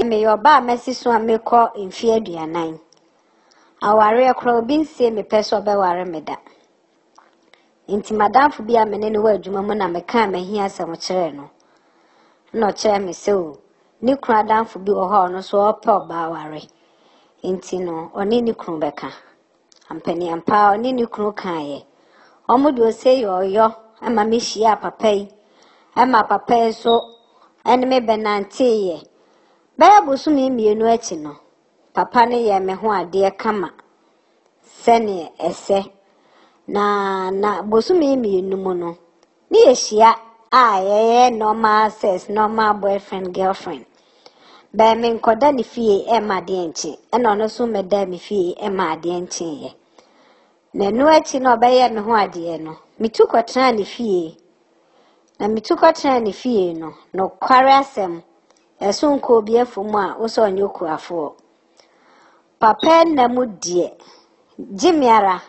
me your ba messi so a me call in fear duanan. Aware kro bi nsie me peso be ware me da. Inti madam fu bia me ne no adwuma mu na me kan me hia asem kire no. No kire me se o. Ni kru adam fu bi o ho no so ope oba ware. Inti no oni ni kru beka. Ampani ampa oni ni kru kan ye. Omudu ose yo ama me hia papa yi. Ama papa so ene me benante ye. Ba bosu me mienu achi no. Papa ne ye me ho ade kama. Sene ese na bosu me mienu mu no. Ni ehia ye normal sex, normal boyfriend girlfriend. Ba me nkoda ni fie e ma de enchi. E no no so me da me fie e ma de enchi ye. Na nu achi no ba ye me ho ade no. Mitu kwatra ni fie. Na mitu kwatra ni fie no kware asem. Eso nko obi afumu a wo so onyoku afo. Papa na mu die. Jimiara.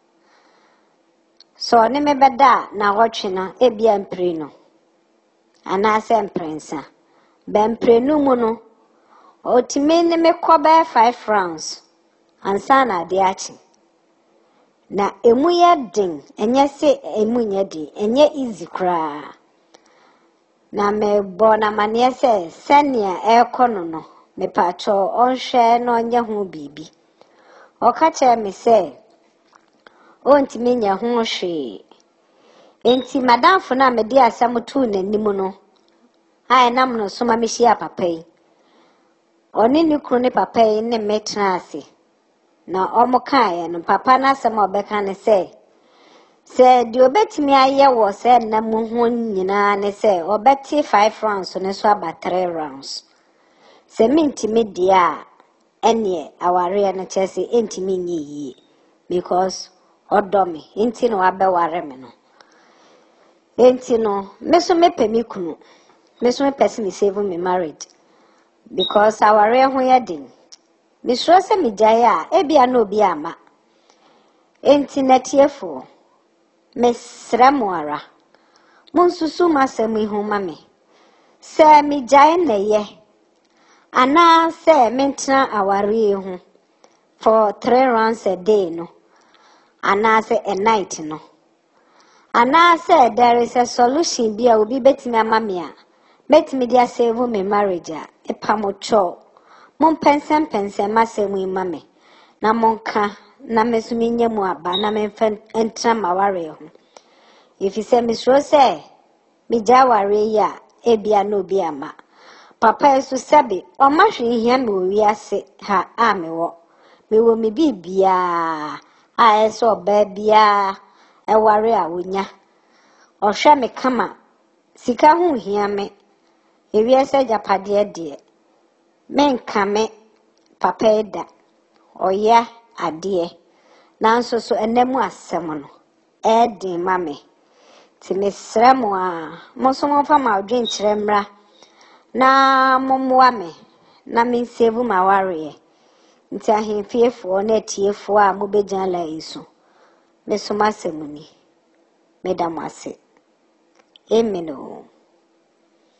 So ne me beda na wotwe no ebia mpre no. Ana se mprensa. Ba mpre no mu no. Otime ne me koba 5 rounds. Ansa na de achi. Na emu ye din, enye se emu nye din, enye easy kra. Na me bona mane se senia ekono no. Me pacho onhwe no nye ho bibi. Oka che me se ontime nya ho hwe. Enti madam fo na me di asam tu nanimu no. Ai nam no so ma me hia papa yi. Oni ni kru ni papa yi ne metra ase. Na omukaye no papa na asem obeka ne se di obetimi aye wo se na mu ho nyina ne se obeti 5 rounds ne so aba 3 rounds. Se mintimi dia ene aware na chese entimi nyi because odomi enti no abeware me no. Enti no meso mepemi kunu. Meso me person is save me married because aware ho yedin. Misro se mijaya ebia no obi ama. Enti netiefo mesramuara. Monsusu masemu ihu mame. Se mijaya na ye. Ana se mentra aware hu for 3 rounds a day no. Ana se a night no. Ana se there is a solution bia obi betimi amame a. Betimi dia save me marriage a epamocho. Mon pensem masemu imame. Na monka na mesumi nyemu aba na memfa entra maware ho. If you say misro say mi jaware ya ebia no bi ama. Papa esu sabi o ma hwe hia me wiase ha amewo. Me wo me bibia a eso oba bia eware a wonya. O hwe me kama sika hu hia me. Ewiase japade de. Menka me papa eda oya ade nanso so enemu asem no edin mame ti mesremo a moso monfa ma odwen kiremra na momwa me na me save ma ware nti ahemfiefo na atiefo a mobejan la isu meso masem ni medamase amen.